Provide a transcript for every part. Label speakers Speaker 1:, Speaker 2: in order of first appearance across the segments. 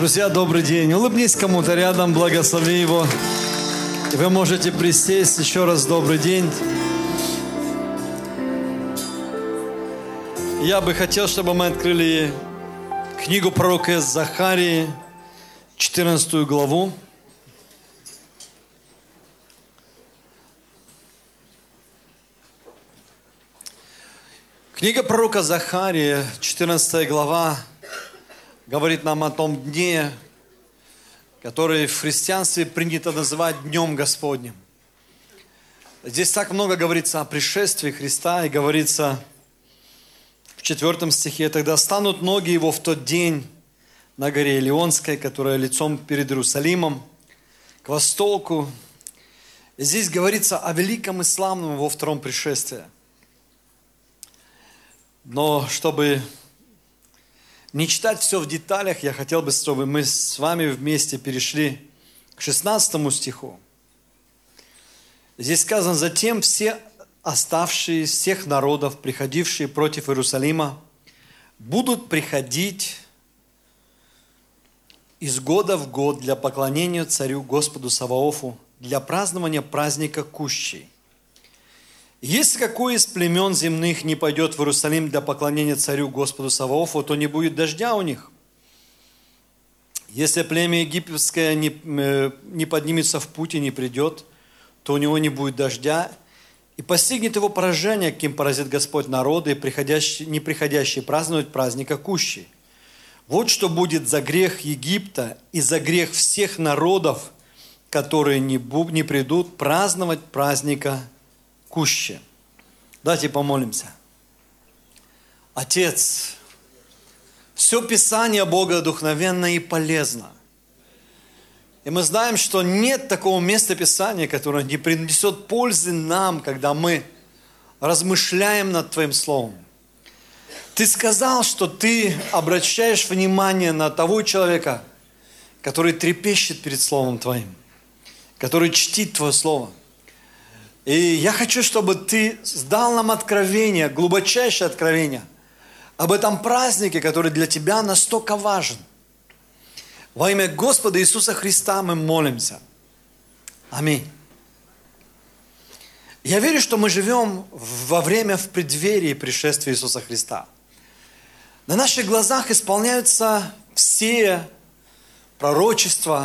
Speaker 1: Друзья, добрый день. Улыбнись кому-то рядом, благослови его. И вы можете присесть. Еще раз добрый день. Я бы хотел, чтобы мы открыли книгу пророка Захарии, 14 главу. Книга пророка Захарии, 14 глава, говорит нам о том дне, который в христианстве принято называть Днем Господним. Здесь так много говорится о пришествии Христа, и говорится в 4 стихе: «Тогда станут ноги его в тот день на горе Илионской, которая лицом перед Иерусалимом, к востоку». И здесь говорится о великом и славном его втором пришествии. Но чтобы не читать все в деталях, я хотел бы, чтобы мы с вами вместе перешли к 16 стиху. Здесь сказано: «Затем все оставшие всех народов, приходившие против Иерусалима, будут приходить из года в год для поклонения царю Господу Саваофу, для празднования праздника Кущей. Если какой из племен земных не пойдет в Иерусалим для поклонения царю Господу Саваофу, то не будет дождя у них. Если племя египетское не поднимется в путь и не придет, то у него не будет дождя, и постигнет его поражение, каким поразит Господь народы, не приходящие праздновать праздника Кущей. Вот что будет за грех Египта и за грех всех народов, которые не придут праздновать праздника Кущи». Давайте помолимся. Отец, все Писание богодухновенно и полезно. И мы знаем, что нет такого места Писания, которое не принесет пользы нам, когда мы размышляем над Твоим Словом. Ты сказал, что Ты обращаешь внимание на того человека, который трепещет перед Словом Твоим, который чтит Твое Слово. И я хочу, чтобы Ты дал нам откровение, глубочайшее откровение об этом празднике, который для Тебя настолько важен. Во имя Господа Иисуса Христа мы молимся. Аминь. Я верю, что мы живем в преддверии пришествия Иисуса Христа. На наших глазах исполняются все пророчества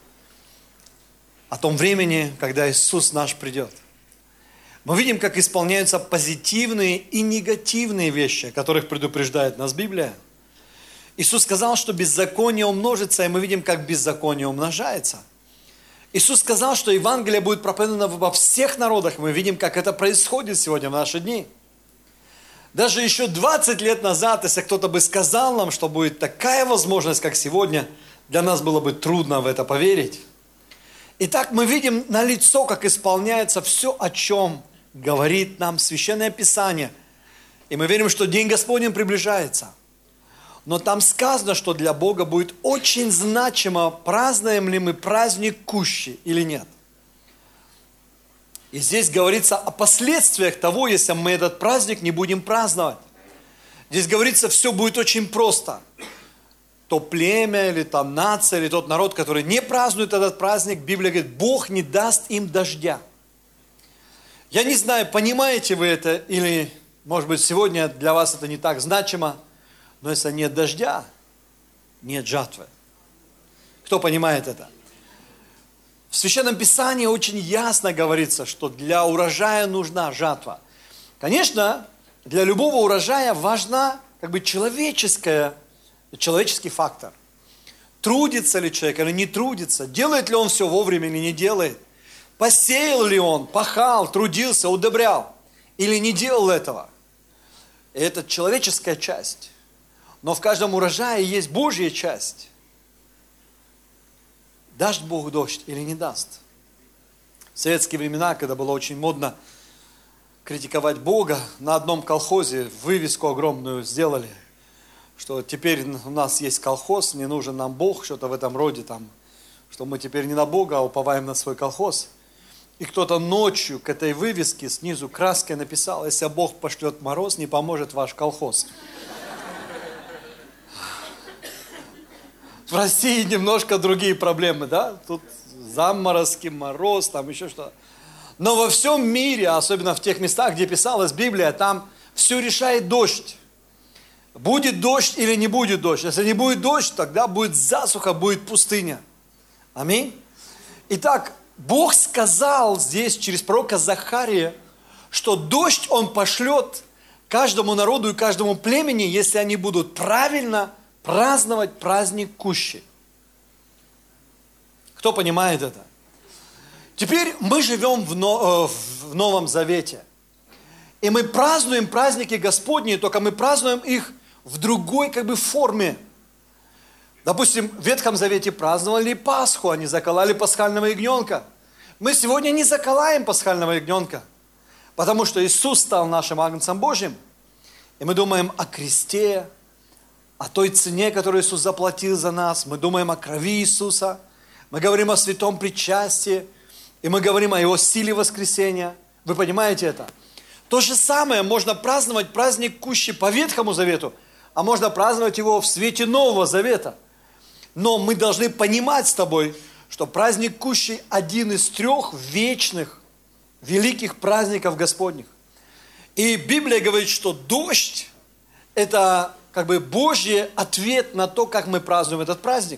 Speaker 1: о том времени, когда Иисус наш придет. Мы видим, как исполняются позитивные и негативные вещи, о которых предупреждает нас Библия. Иисус сказал, что беззаконие умножится, и мы видим, как беззаконие умножается. Иисус сказал, что Евангелие будет проповедано во всех народах. Мы видим, как это происходит сегодня в наши дни. Даже еще 20 лет назад, если кто-то бы сказал нам, что будет такая возможность, как сегодня, для нас было бы трудно в это поверить. Итак, мы видим налицо, как исполняется все, о чем говорит нам Священное Писание. И мы верим, что День Господень приближается. Но там сказано, что для Бога будет очень значимо, празднуем ли мы праздник Кущи или нет. И здесь говорится о последствиях того, если мы этот праздник не будем праздновать. Здесь говорится, все будет очень просто. То племя, или там нация, или тот народ, который не празднует этот праздник, Библия говорит, Бог не даст им дождя. Я не знаю, понимаете вы это, или, может быть, сегодня для вас это не так значимо, но если нет дождя, нет жатвы. Кто понимает это? В Священном Писании очень ясно говорится, что для урожая нужна жатва. Конечно, для любого урожая важна человеческий фактор. Трудится ли человек или не трудится? Делает ли он все вовремя или не делает? Посеял ли он, пахал, трудился, удобрял? Или не делал этого? Это человеческая часть. Но в каждом урожае есть Божья часть. Даст Бог дождь или не даст? В советские времена, когда было очень модно критиковать Бога, на одном колхозе вывеску огромную сделали, что теперь у нас есть колхоз, не нужен нам Бог, что-то в этом роде, что мы теперь не на Бога, а уповаем на свой колхоз. И кто-то ночью к этой вывеске снизу краской написал: если Бог пошлет мороз, не поможет ваш колхоз. В России немножко другие проблемы, да? Тут заморозки, мороз, там еще что-то. Но во всем мире, особенно в тех местах, где писалась Библия, там все решает дождь. Будет дождь или не будет дождь. Если не будет дождь, тогда будет засуха, будет пустыня. Аминь. Итак, Бог сказал здесь через пророка Захария, что дождь Он пошлет каждому народу и каждому племени, если они будут правильно праздновать праздник Кущи. Кто понимает это? Теперь мы живем в Новом Завете. И мы празднуем праздники Господни, только мы празднуем их в другой форме. Допустим, в Ветхом Завете праздновали Пасху, они закололи пасхального ягненка. Мы сегодня не заколаем пасхального ягненка, потому что Иисус стал нашим Агнцем Божьим. И мы думаем о кресте, о той цене, которую Иисус заплатил за нас. Мы думаем о крови Иисуса. Мы говорим о святом причастии. И мы говорим о Его силе воскресения. Вы понимаете это? То же самое можно праздновать праздник Кущи по Ветхому Завету, а можно праздновать его в свете Нового Завета. Но мы должны понимать с тобой, что праздник Кущи один из 3 вечных, великих праздников Господних. И Библия говорит, что дождь – это Божий ответ на то, как мы празднуем этот праздник.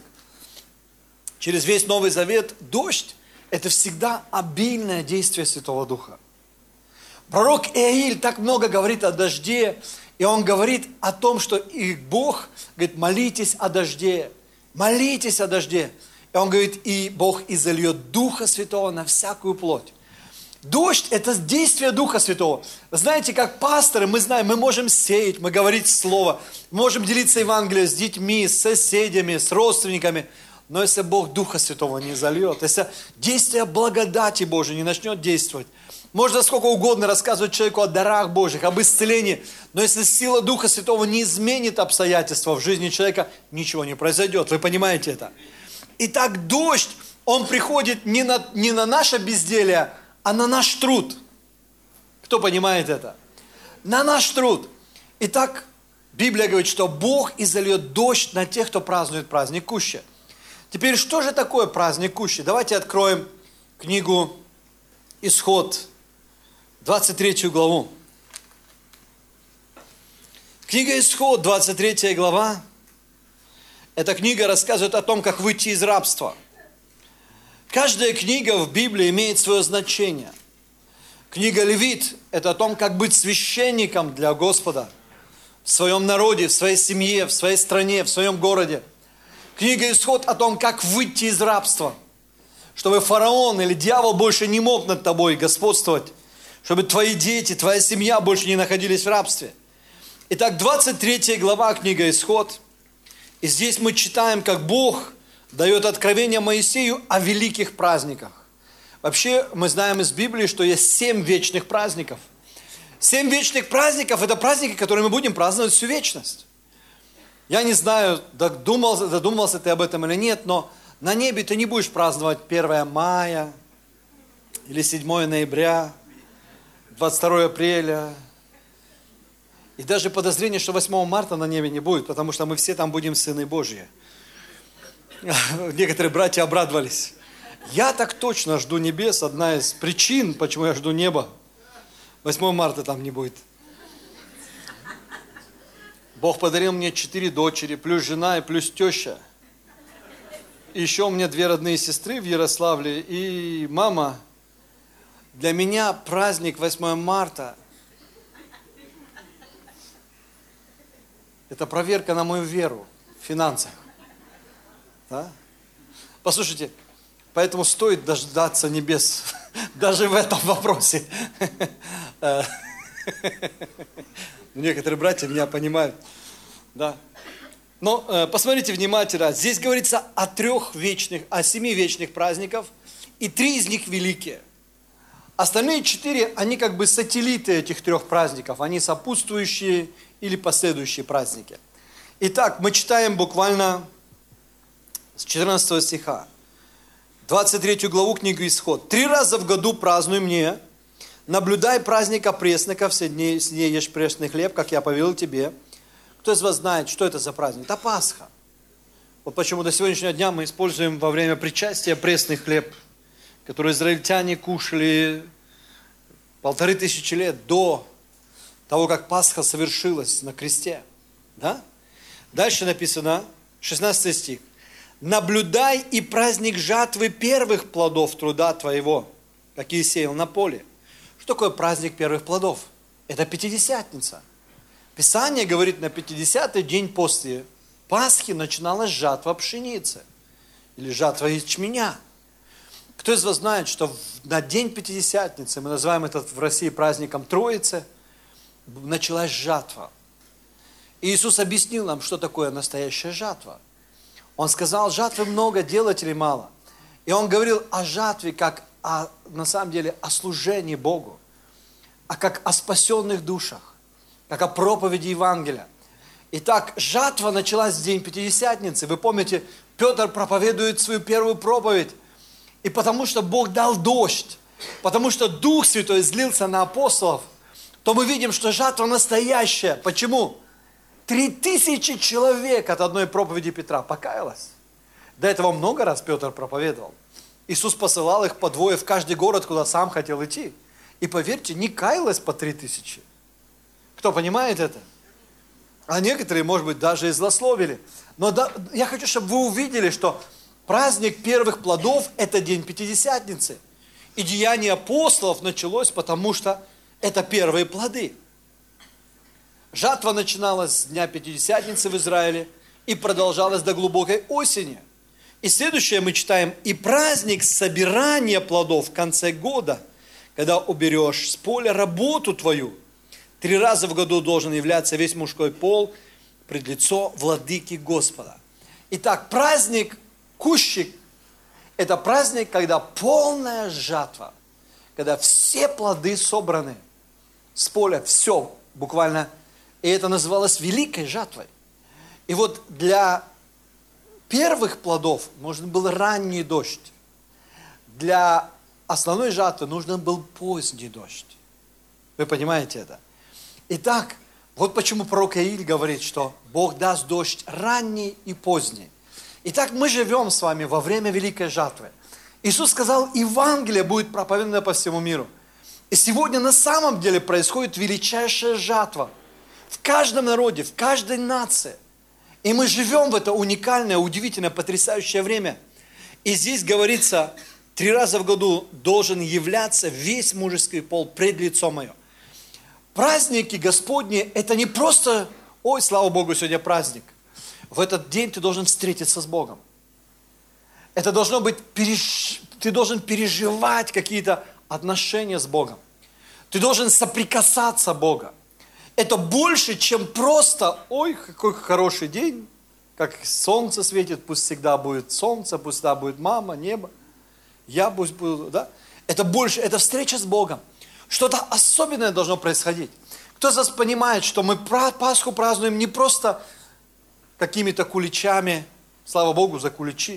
Speaker 1: Через весь Новый Завет дождь – это всегда обильное действие Святого Духа. Пророк Иаиль так много говорит о дожде, и он говорит о том, что и Бог говорит, молитесь о дожде, молитесь о дожде. И он говорит, и Бог изольет Духа Святого на всякую плоть. Дождь – это действие Духа Святого. Знаете, как пасторы, мы знаем, мы можем сеять, мы говорить Слово, мы можем делиться Евангелием с детьми, с соседями, с родственниками. Но если Бог Духа Святого не зальет, если действие благодати Божией не начнет действовать, можно сколько угодно рассказывать человеку о дарах Божьих, об исцелении, но если сила Духа Святого не изменит обстоятельства в жизни человека, ничего не произойдет. Вы понимаете это? Итак, дождь, он приходит не на наше безделие, а на наш труд. Кто понимает это? На наш труд. Итак, Библия говорит, что Бог изольет дождь на тех, кто празднует праздник Кущи. Теперь, что же такое праздник Кущи? Давайте откроем книгу Исход, 23 главу. Книга Исход, 23 глава. Эта книга рассказывает о том, как выйти из рабства. Каждая книга в Библии имеет свое значение. Книга Левит – это о том, как быть священником для Господа в своем народе, в своей семье, в своей стране, в своем городе. Книга Исход о том, как выйти из рабства, чтобы фараон или дьявол больше не мог над тобой господствовать, чтобы твои дети, твоя семья больше не находились в рабстве. Итак, 23 глава книга Исход. И здесь мы читаем, как Бог дает откровение Моисею о великих праздниках. Вообще, мы знаем из Библии, что есть 7 вечных праздников. 7 вечных праздников – это праздники, которые мы будем праздновать всю вечность. Я не знаю, додумался ты об этом или нет, но на небе ты не будешь праздновать 1 мая или 7 ноября, 22 апреля. И даже подозрение, что 8 марта на небе не будет, потому что мы все там будем сыны Божьи. Некоторые братья обрадовались. Я так точно жду небес. Одна из причин, почему я жду неба. 8 марта там не будет. Бог подарил мне 4 дочери, плюс жена и плюс теща. И еще у меня 2 родные сестры в Ярославле и мама. Для меня праздник 8 марта – это проверка на мою веру в финансах. Да? Послушайте, поэтому стоит дождаться небес даже в этом вопросе. Некоторые братья меня понимают. Да. Но посмотрите внимательно. Здесь говорится о 7 вечных праздников, и 3 из них великие. Остальные 4, они как бы сателлиты этих 3 праздников. Они сопутствующие или последующие праздники. Итак, мы читаем буквально с 14 стиха. 23 главу книги Исход. 3 раза в году празднуй мне, наблюдай праздник опресноков, все дни ешь пресный хлеб, как я повелел тебе. Кто из вас знает, что это за праздник? Это Пасха. Вот почему до сегодняшнего дня мы используем во время причастия пресный хлеб, который израильтяне кушали 1500 лет до того, как Пасха совершилась на кресте. Да? Дальше написано, 16 стих. «Наблюдай и праздник жатвы первых плодов труда твоего, какие сеял на поле». Что такое праздник первых плодов? Это Пятидесятница. Писание говорит, на 50-й день после Пасхи начиналась жатва пшеницы или жатва ячменя. Кто из вас знает, что на день Пятидесятницы, мы называем это в России праздником Троицы, началась жатва. И Иисус объяснил нам, что такое настоящая жатва. Он сказал, жатвы много, делателей мало. И Он говорил о жатве, как на самом деле о служении Богу, как о спасенных душах, как о проповеди Евангелия. Итак, жатва началась в день Пятидесятницы. Вы помните, Петр проповедует свою первую проповедь. И потому что Бог дал дождь, потому что Дух Святой излился на апостолов, то мы видим, что жатва настоящая. Почему? 3000 человек от одной проповеди Петра покаялось. До этого много раз Петр проповедовал. Иисус посылал их по двое в каждый город, куда сам хотел идти. И поверьте, не каялось по 3000. Кто понимает это? А некоторые, может быть, даже и злословили. Но я хочу, чтобы вы увидели, что праздник первых плодов – это день Пятидесятницы. И деяние апостолов началось, потому что это первые плоды. Жатва начиналась с дня Пятидесятницы в Израиле и продолжалась до глубокой осени. И следующее мы читаем: «И праздник собирания плодов в конце года, когда уберешь с поля работу твою. 3 раза в году должен являться весь мужской пол пред лицо владыки Господа». Итак, праздник Кущик – это праздник, когда полная жатва, когда все плоды собраны с поля, все буквально. И это называлось великой жатвой. И вот для первых плодов нужен был ранний дождь. Для основной жатвы нужен был поздний дождь. Вы понимаете это? Итак, вот почему пророк Ииль говорит, что Бог даст дождь ранний и поздний. Итак, мы живем с вами во время великой жатвы. Иисус сказал, Евангелие будет проповедано по всему миру. И сегодня на самом деле происходит величайшая жатва. В каждом народе, в каждой нации. И мы живем в это уникальное, удивительное, потрясающее время. И здесь говорится, 3 раза в году должен являться весь мужеский пол пред лицом мое. Праздники Господни – это не просто, ой, слава Богу, сегодня праздник. В этот день ты должен встретиться с Богом. Это должно быть, ты должен переживать какие-то отношения с Богом. Ты должен соприкасаться с Богом. Это больше, чем просто, ой, какой хороший день, как солнце светит, пусть всегда будет солнце, пусть всегда будет мама, небо, я пусть буду, да? Это больше, это встреча с Богом. Что-то особенное должно происходить. Кто из вас понимает, что мы Пасху празднуем не просто какими-то куличами, слава Богу за куличи,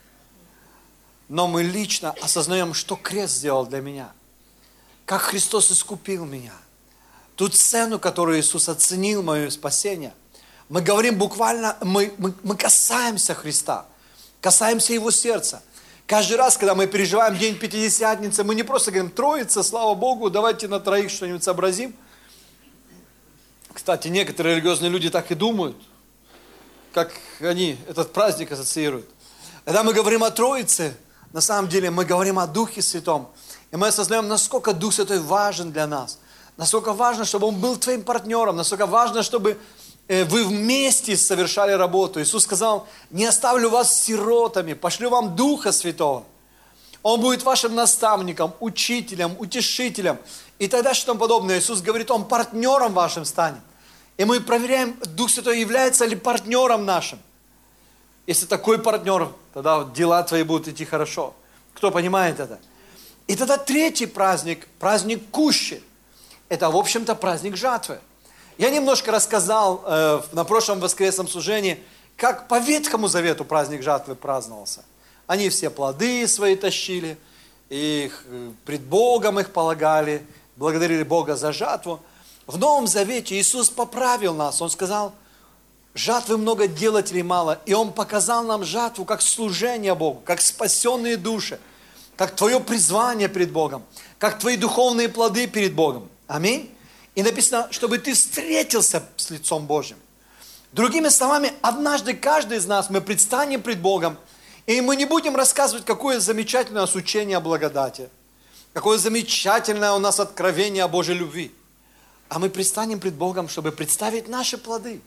Speaker 1: но мы лично осознаем, что крест сделал для меня, как Христос искупил меня, ту цену, которую Иисус оценил мое спасение. Мы говорим буквально, мы касаемся Христа, касаемся Его сердца. Каждый раз, когда мы переживаем день Пятидесятницы, мы не просто говорим, Троица, слава Богу, давайте на троих что-нибудь сообразим. Кстати, некоторые религиозные люди так и думают, как они этот праздник ассоциируют. Когда мы говорим о Троице, на самом деле мы говорим о Духе Святом. И мы осознаем, насколько Дух Святой важен для нас. Насколько важно, чтобы Он был твоим партнером. Насколько важно, чтобы вы вместе совершали работу. Иисус сказал, не оставлю вас сиротами, пошлю вам Духа Святого. Он будет вашим наставником, учителем, утешителем и так далее, что тому подобное. Иисус говорит, Он партнером вашим станет. И мы проверяем, Дух Святой является ли партнером нашим. Если такой партнер, тогда дела твои будут идти хорошо. Кто понимает это? И тогда третий праздник, праздник Кущи. Это, в общем-то, праздник жатвы. Я немножко рассказал на прошлом воскресном служении, как по Ветхому Завету праздник жатвы праздновался. Они все плоды свои тащили, их пред Богом их полагали, благодарили Бога за жатву. В Новом Завете Иисус поправил нас. Он сказал, Жатвы много, делателей мало. И Он показал нам жатву как служение Богу, как спасенные души, как твое призвание перед Богом, как твои духовные плоды перед Богом. Аминь. И написано, чтобы ты встретился с лицом Божьим. Другими словами, однажды каждый из нас, мы предстанем пред Богом, и мы не будем рассказывать, какое замечательное у нас учение о благодати, какое замечательное у нас откровение о Божьей любви. А мы предстанем пред Богом, чтобы представить наши плоды.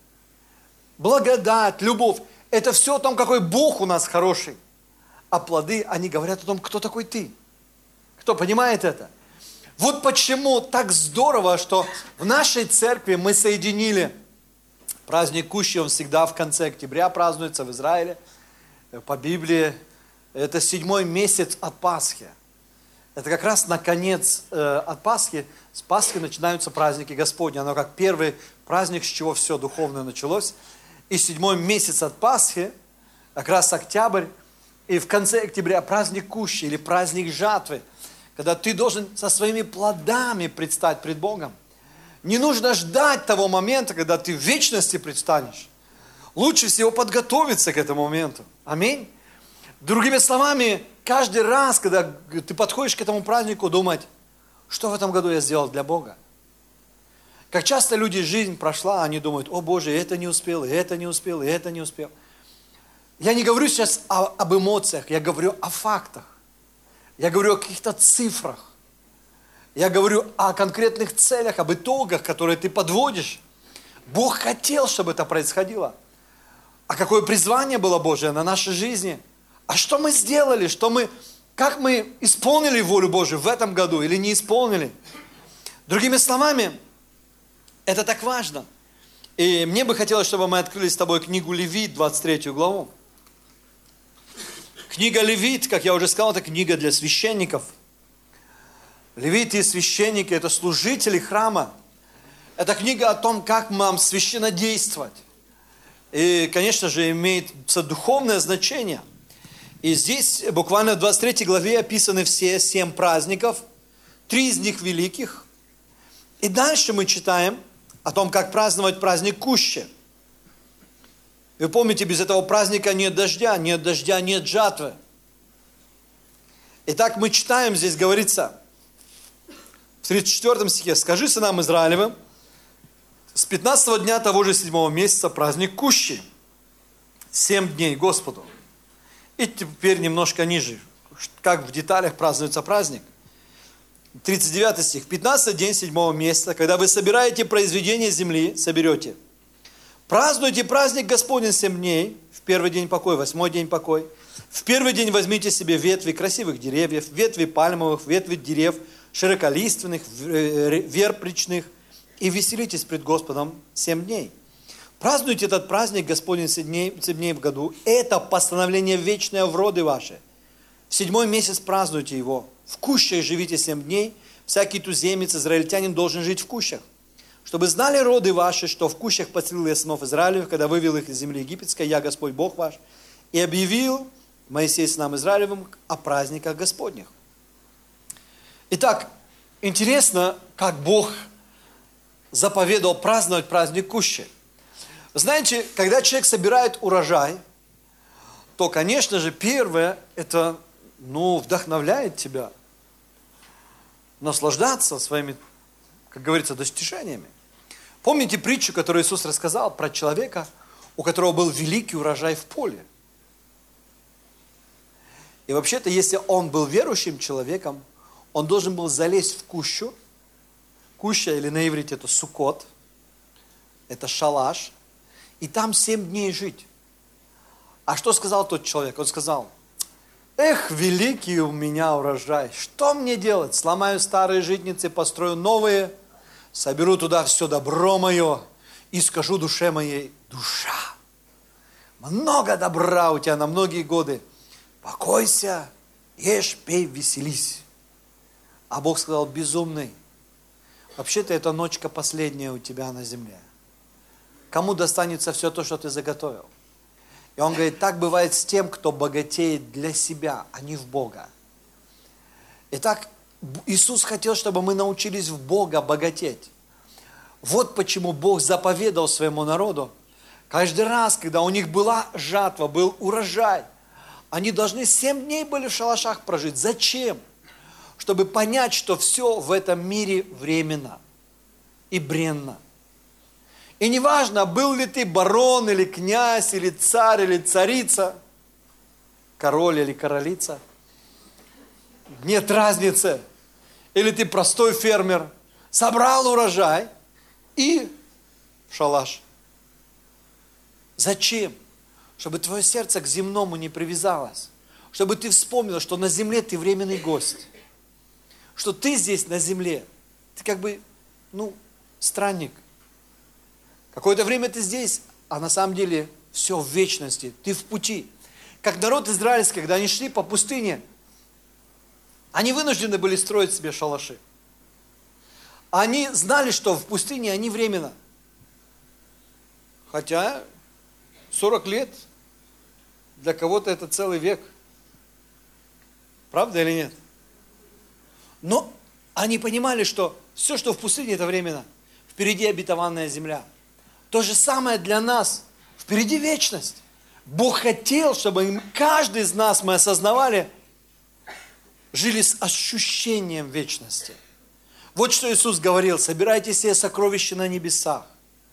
Speaker 1: Благодать, любовь, это все о том, какой Бог у нас хороший. А плоды, они говорят о том, кто такой ты. Кто понимает это? Вот почему так здорово, что в нашей церкви мы соединили праздник Кущи, он всегда в конце октября празднуется в Израиле. По Библии это 7-й месяц от Пасхи. Это как раз на конец от Пасхи. С Пасхи начинаются праздники Господни. Оно как первый праздник, с чего все духовное началось. И 7-й месяц от Пасхи, как раз октябрь, и в конце октября праздник Кущи или праздник жатвы, когда ты должен со своими плодами предстать пред Богом. Не нужно ждать того момента, когда ты в вечности предстанешь. Лучше всего подготовиться к этому моменту. Аминь. Другими словами, каждый раз, когда ты подходишь к этому празднику, думать, что в этом году я сделал для Бога. Как часто люди, жизнь прошла, они думают, о Боже, это не успел, и это не успел, и это не успел. Я не говорю сейчас об эмоциях, я говорю о фактах. Я говорю о каких-то цифрах. Я говорю о конкретных целях, об итогах, которые ты подводишь. Бог хотел, чтобы это происходило. А какое призвание было Божие на нашей жизни? А что мы сделали? Как мы исполнили волю Божию в этом году или не исполнили? Другими словами, это так важно. И мне бы хотелось, чтобы мы открыли с тобой книгу Левит, 23 главу. Книга Левит, как я уже сказал, это книга для священников. Левиты и священники – это служители храма. Это книга о том, как нам священно действовать. И, конечно же, имеет духовное значение. И здесь буквально в 23 главе описаны все 7 праздников, 3 из них великих. И дальше мы читаем о том, как праздновать праздник Кущи. Вы помните, без этого праздника нет дождя, нет жатвы. Итак, мы читаем, здесь говорится, в 34 стихе, «Скажи сынам Израилевым, с 15 дня того же 7 месяца праздник Кущи, 7 дней Господу». И теперь немножко ниже, как в деталях празднуется праздник. 39 стих, «15 день 7 месяца, когда вы собираете произведения земли, соберете, празднуйте праздник Господень 7 дней, в первый день покой, 8-й день покой. В первый день возьмите себе ветви красивых деревьев, ветви пальмовых, ветви дерев широколиственных, вербичных, и веселитесь пред Господом 7 дней. Празднуйте этот праздник Господень 7 дней в году. Это постановление вечное в роды ваши. В 7-й месяц празднуйте его. В кущах живите 7 дней. Всякий туземец, израильтянин должен жить в кущах. Чтобы знали роды ваши, что в кущах поселил я сынов Израилевых, когда вывел их из земли египетской, я Господь Бог ваш, и объявил Моисей сынам Израилевым о праздниках Господних. Итак, интересно, как Бог заповедал праздновать праздник Кущи. Знаете, когда человек собирает урожай, то, конечно же, первое, это, вдохновляет тебя наслаждаться своими, как говорится, достижениями. Помните притчу, которую Иисус рассказал про человека, у которого был великий урожай в поле? И вообще-то, если он был верующим человеком, он должен был залезть в кущу. Куща, или на иврите это суккот, это шалаш, и там 7 дней жить. А что сказал тот человек? Он сказал, эх, великий у меня урожай, что мне делать? Сломаю старые житницы, построю новые, соберу туда все добро мое и скажу душе моей, душа, много добра у тебя на многие годы, покойся, ешь, пей, веселись. А Бог сказал, безумный, вообще-то эта ночка последняя у тебя на земле. Кому достанется все то, что ты заготовил? И он говорит, так бывает с тем, кто богатеет для себя, а не в Бога. Итак, Иисус хотел, чтобы мы научились в Бога богатеть. Вот почему Бог заповедал своему народу, Каждый раз, когда у них была жатва, был урожай, они должны 7 дней были в шалашах прожить. Зачем? Чтобы понять, что все в этом мире временно и бренно. И неважно, был ли ты барон, или князь, или царь, или царица, король или королица, нет разницы. Или ты простой фермер, собрал урожай и в шалаш. Зачем? Чтобы твое сердце к земному не привязалось. Чтобы ты вспомнил, что на земле ты временный гость. Что ты здесь на земле. Ты как бы, странник. Какое-то время ты здесь, а на самом деле все в вечности. Ты в пути. Как народ израильский, когда они шли по пустыне, они вынуждены были строить себе шалаши. Они знали, что в пустыне они временно. Хотя 40 лет для кого-то это целый век. Правда или нет? Но они понимали, что все, что в пустыне, это временно. Впереди обетованная земля. То же самое для нас. Впереди вечность. Бог хотел, чтобы каждый из нас, мы осознавали, жили с ощущением вечности. Вот что Иисус говорил: собирайте себе сокровища на небесах.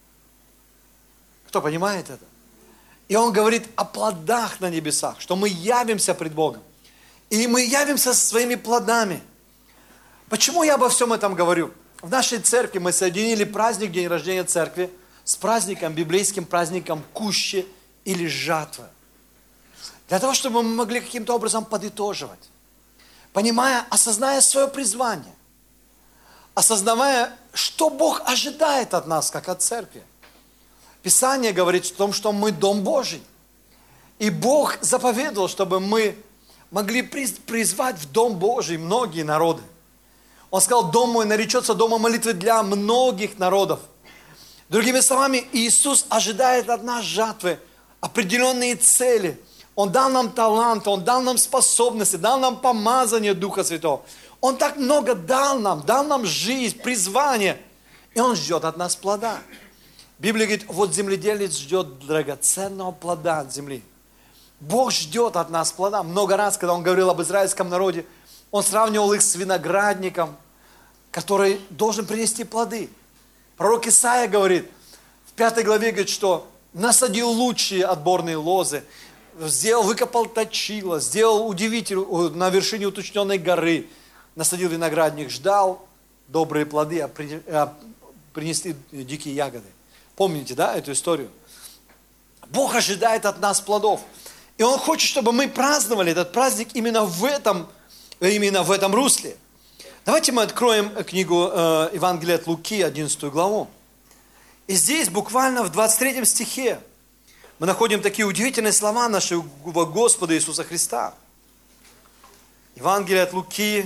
Speaker 1: Кто понимает это? И Он говорит о плодах на небесах, что мы явимся пред Богом. И мы явимся со своими плодами. Почему я обо всем этом говорю? В нашей церкви мы соединили праздник День рождения церкви с праздником, библейским праздником Кущи или жатвы. Для того, чтобы мы могли каким-то образом подытоживать. Понимая, осознавая свое призвание. Осознавая, что Бог ожидает от нас, как от церкви. Писание говорит о том, что мы Дом Божий. И Бог заповедовал, чтобы мы могли призвать в Дом Божий многие народы. Он сказал: Дом мой наречется домом молитвы для многих народов. Другими словами, Иисус ожидает от нас жатвы, определенные цели. Он дал нам талант, Он дал нам способности, дал нам помазание Духа Святого. Он так много дал нам жизнь, призвание. И Он ждет от нас плода. Библия говорит: вот земледелец ждет драгоценного плода от земли. Бог ждет от нас плода. Много раз, когда Он говорил об израильском народе, Он сравнивал их с виноградником, который должен принести плоды. Пророк Исаия говорит, в 5 главе говорит, что насадил лучшие отборные лозы, выкопал точило, сделал удивитель на вершине уточненной горы, насадил виноградник, ждал добрые плоды, а принесли дикие ягоды. Помните, да, эту историю? Бог ожидает от нас плодов. И Он хочет, чтобы мы праздновали этот праздник именно в этом русле. Давайте мы откроем книгу Евангелия от Луки, 11 главу. И здесь буквально в 23 стихе мы находим такие удивительные слова нашего Господа Иисуса Христа. Евангелие от Луки,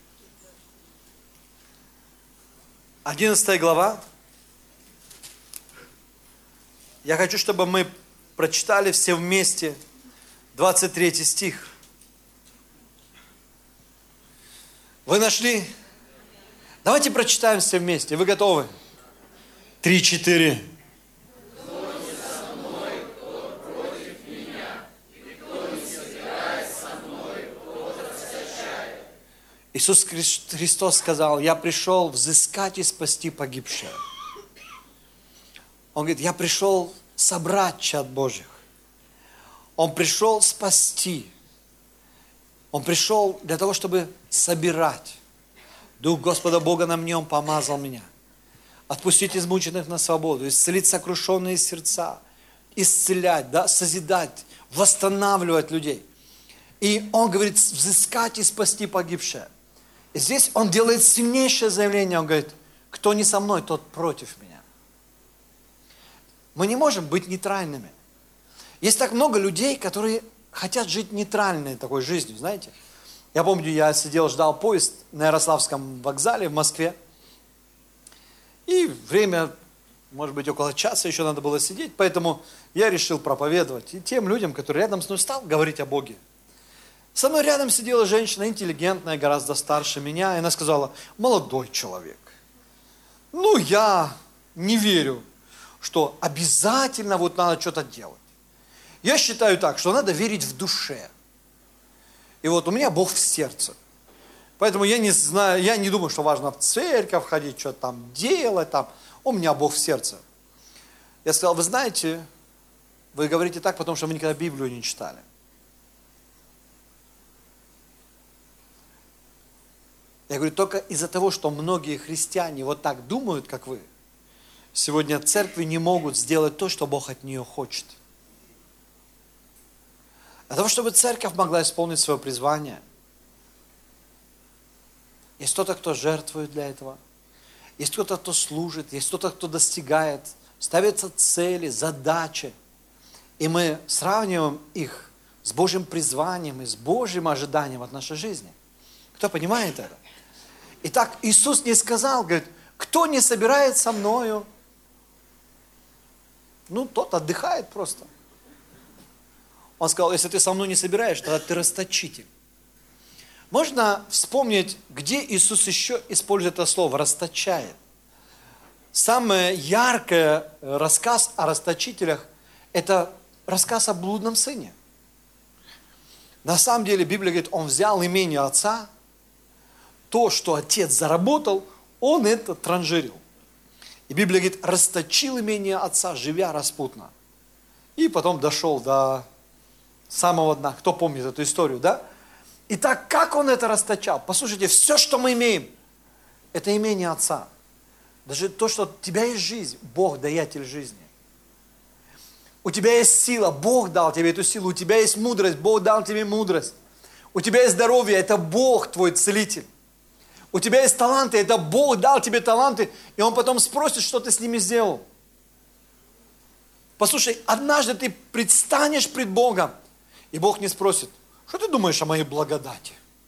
Speaker 1: 11 глава. Я хочу, чтобы мы прочитали все вместе 23 стих. Вы нашли? Давайте прочитаем все вместе. Вы готовы? 3-4. Иисус Христос сказал: я пришел взыскать и спасти погибшее. Он говорит: я пришел собрать чад Божьих. Он пришел спасти. Он пришел для того, чтобы собирать. Дух Господа Бога на мне, Он помазал меня. Отпустить измученных на свободу, исцелить сокрушенные сердца, исцелять, созидать, восстанавливать людей. И Он говорит: взыскать и спасти погибшее. И здесь Он делает сильнейшее заявление. Он говорит: кто не со мной, тот против меня. Мы не можем быть нейтральными. Есть так много людей, которые хотят жить нейтральной такой жизнью, знаете. Я помню, я сидел, ждал поезд на Ярославском вокзале в Москве. И время, может быть, около часа еще надо было сидеть. Поэтому я решил проповедовать. И тем людям, которые рядом со мной, стал говорить о Боге. Со мной рядом сидела женщина интеллигентная, гораздо старше меня. И она сказала: молодой человек, я не верю, что обязательно вот надо что-то делать. Я считаю так, что надо верить в душе. И вот у меня Бог в сердце. Поэтому я не знаю, я не думаю, что важно в церковь ходить, что-то там делать, там. У меня Бог в сердце. Я сказал, вы знаете, вы говорите так, потому что вы никогда Библию не читали. Я говорю, только из-за того, что многие христиане вот так думают, как вы, сегодня церкви не могут сделать то, что Бог от нее хочет. Для того, чтобы церковь могла исполнить свое призвание, есть кто-то, кто жертвует для этого, есть кто-то, кто служит, есть кто-то, кто достигает, ставятся цели, задачи, и мы сравниваем их с Божьим призванием и с Божьим ожиданием от нашей жизни. Кто понимает это? Итак, Иисус не сказал, говорит, кто не собирает со мною, тот отдыхает просто. Он сказал, если ты со мной не собираешь, тогда ты расточитель. Можно вспомнить, где Иисус еще использует это слово, расточает. Самый яркий рассказ о расточителях, это рассказ о блудном сыне. На самом деле Библия говорит, он взял имение отца, то, что отец заработал, он это транжирил. И Библия говорит, расточил имение отца, живя распутно. И потом дошел до самого дна. Кто помнит эту историю, да? Итак, как он это расточал? Послушайте, все, что мы имеем, это имение отца. Даже то, что у тебя есть жизнь, Бог даятель жизни. У тебя есть сила, Бог дал тебе эту силу. У тебя есть мудрость, Бог дал тебе мудрость. У тебя есть здоровье, это Бог твой целитель. У тебя есть таланты, это Бог дал тебе таланты, и Он потом спросит, что ты с ними сделал. Послушай, однажды ты предстанешь пред Богом, и Бог не спросит, что ты думаешь о моей благодати?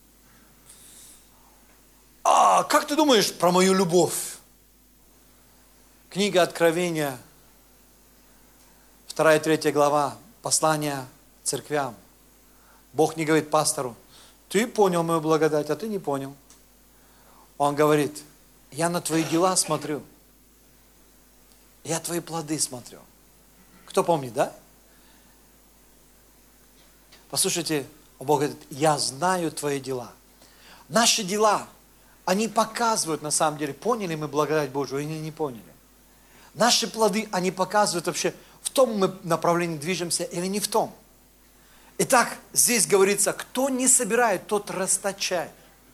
Speaker 1: А как ты думаешь про мою любовь? Книга Откровения, 2-3 глава, послание церквям. Бог не говорит пастору, ты понял мою благодать, а ты не понял. Он говорит, я на твои дела смотрю, я твои плоды смотрю. Кто помнит, да? Послушайте, Бог говорит, я знаю твои дела. Наши дела, они показывают на самом деле, поняли мы благодать Божию или не поняли. Наши плоды, они показывают вообще, в том мы направлении движемся или не в том. Итак, здесь говорится, кто не собирает, тот расточает.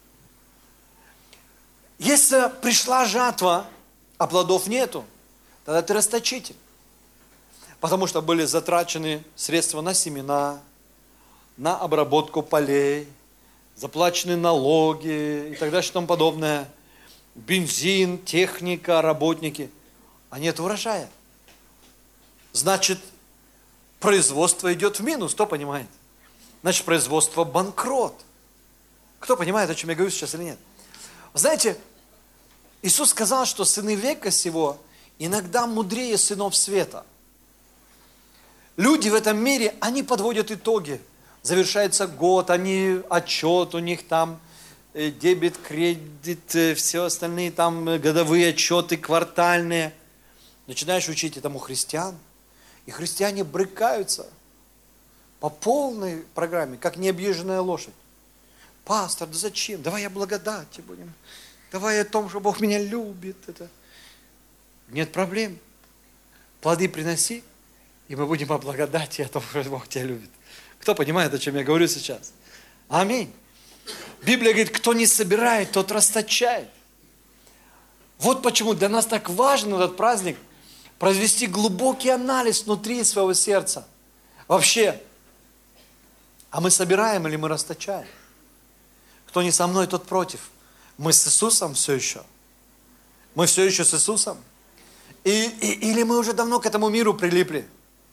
Speaker 1: Если пришла жатва, а плодов нету, тогда ты расточитель. Потому что были затрачены средства на семена, на обработку полей, заплачены налоги и так далее, и тому подобное. Бензин, техника, работники. А нет урожая. Значит, производство идет в минус, кто понимает? Значит, производство банкрот. Кто понимает, о чем я говорю сейчас или нет? Знаете, Иисус сказал, что сыны века сего иногда мудрее сынов света. Люди в этом мире, они подводят итоги. Завершается год, они отчет, у них там дебет, кредит, все остальные там годовые отчеты, квартальные. Начинаешь учить этому христиан, и христиане брыкаются по полной программе, как необъезженная лошадь. Пастор, да зачем? Давай я благодати будем. Давай о том, что Бог меня любит. Это. Нет проблем. Плоды приноси, и мы будем о благодати, о том, что Бог тебя любит. Кто понимает, о чем я говорю сейчас? Аминь. Библия говорит, кто не собирает, тот расточает. Вот почему для нас так важен этот праздник, произвести глубокий анализ внутри своего сердца. Вообще, а мы собираем или мы расточаем? Кто не со мной, тот против. Мы с Иисусом все еще. Мы все еще с Иисусом. Или мы уже давно к этому миру прилипли.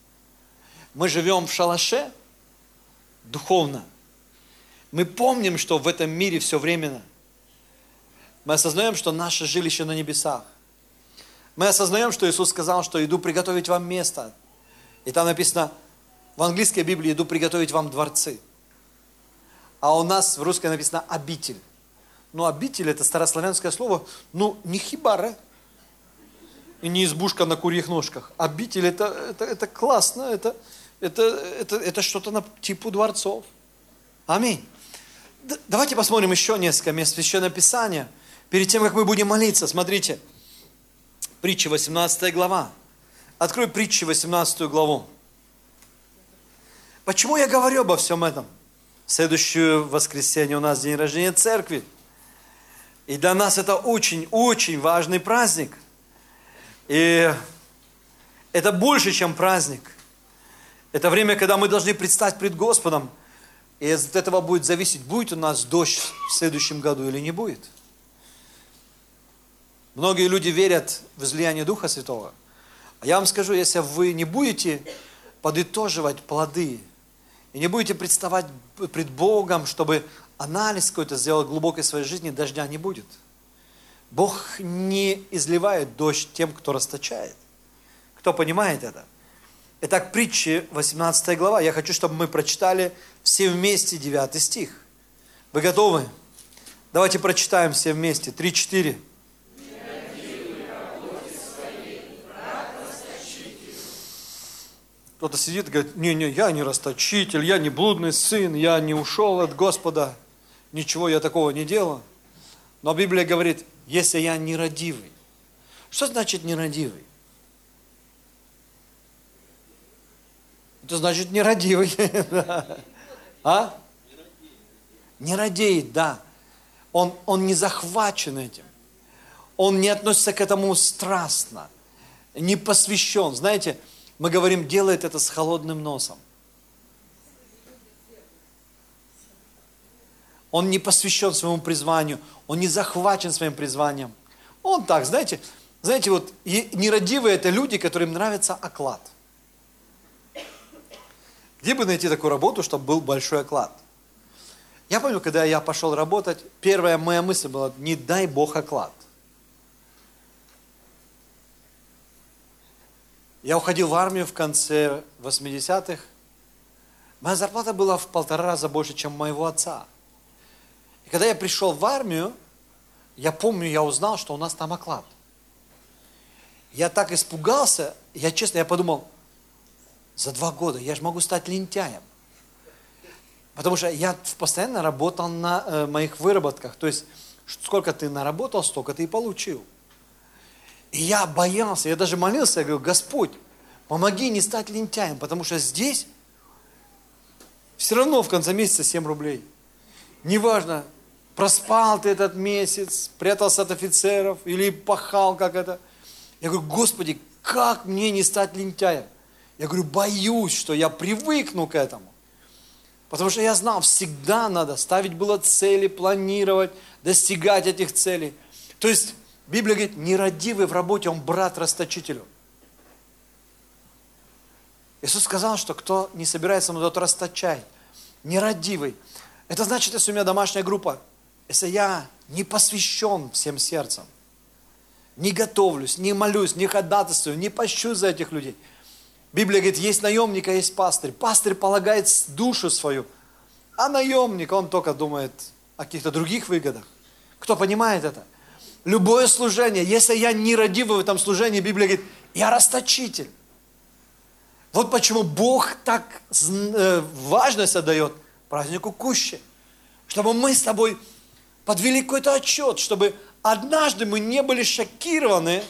Speaker 1: Мы живем в шалаше духовно. Мы помним, что в этом мире все временно. Мы осознаем, что наше жилище на небесах. Мы осознаем, что Иисус сказал, что иду приготовить вам место. И там написано, в английской Библии, иду приготовить вам дворцы. А у нас в русской написано обитель. Ну, обитель это старославянское слово, не хибара. и не избушка на курьих ножках. Обитель это классно, это что-то на типу дворцов. Аминь. Давайте посмотрим еще несколько мест Священного Писания. Перед тем, как мы будем молиться, смотрите. Притча 18 глава. Открой Притчи 18 главу. Почему я говорю обо всем этом? В следующее воскресенье у нас день рождения церкви. И для нас это очень-очень важный праздник. И это больше, чем праздник. Это время, когда мы должны предстать пред Господом. И от этого будет зависеть, будет у нас дождь в следующем году или не будет. Многие люди верят в излияние Духа Святого. А я вам скажу, если вы не будете подытоживать плоды, и не будете представать пред Богом, чтобы анализ какой-то сделать глубокой своей жизни, дождя не будет. Бог не изливает дождь тем, кто расточает. Кто понимает это? Итак, Притчи, 18 глава. Я хочу, чтобы мы прочитали все вместе 9 стих. Вы готовы? Давайте прочитаем все вместе. 3-4. Кто-то сидит и говорит, не, я не расточитель, я не блудный сын, я не ушел от Господа, ничего я такого не делал. Но Библия говорит, если я нерадивый. Что значит нерадивый? Это значит нерадивый. А? Не радеет, да. Он не захвачен этим. Он не относится к этому страстно, не посвящен. Знаете, мы говорим, делает это с холодным носом. Он не посвящен своему призванию, он не захвачен своим призванием. Он так, знаете, вот нерадивые это люди, которым нравится оклад. Где бы найти такую работу, чтобы был большой оклад? Я помню, когда я пошел работать, первая моя мысль была, не дай Бог оклад. Я уходил в армию в конце 80-х. Моя зарплата была в 1,5 раза больше, чем моего отца. И когда я пришел в армию, я помню, я узнал, что у нас там оклад. Я так испугался, я подумал, за 2 года я же могу стать лентяем. Потому что я постоянно работал на моих выработках. То есть, сколько ты наработал, столько ты и получил. И я боялся, я даже молился, я говорю, Господь, помоги не стать лентяем, потому что здесь все равно в конце месяца 7 рублей. Неважно, проспал ты этот месяц, прятался от офицеров или пахал как это. Я говорю, Господи, как мне не стать лентяем? Я говорю, боюсь, что я привыкну к этому. Потому что я знал, всегда надо ставить было цели, планировать, достигать этих целей. То есть, Библия говорит, нерадивый в работе, он брат расточителю. Иисус сказал, что кто не собирается, но тот расточает. Нерадивый. Это значит, если у меня домашняя группа, если я не посвящен всем сердцем, не готовлюсь, не молюсь, не ходатайствую, не пощу за этих людей. Библия говорит, есть наемник, а есть пастырь. Пастырь полагает душу свою, а наемник, он только думает о каких-то других выгодах. Кто понимает это? Любое служение, если я нерадивый в этом служении, Библия говорит, я расточитель. Вот почему Бог так важность отдает празднику Кущи. Чтобы мы с тобой подвели какой-то отчет, чтобы однажды мы не были шокированы,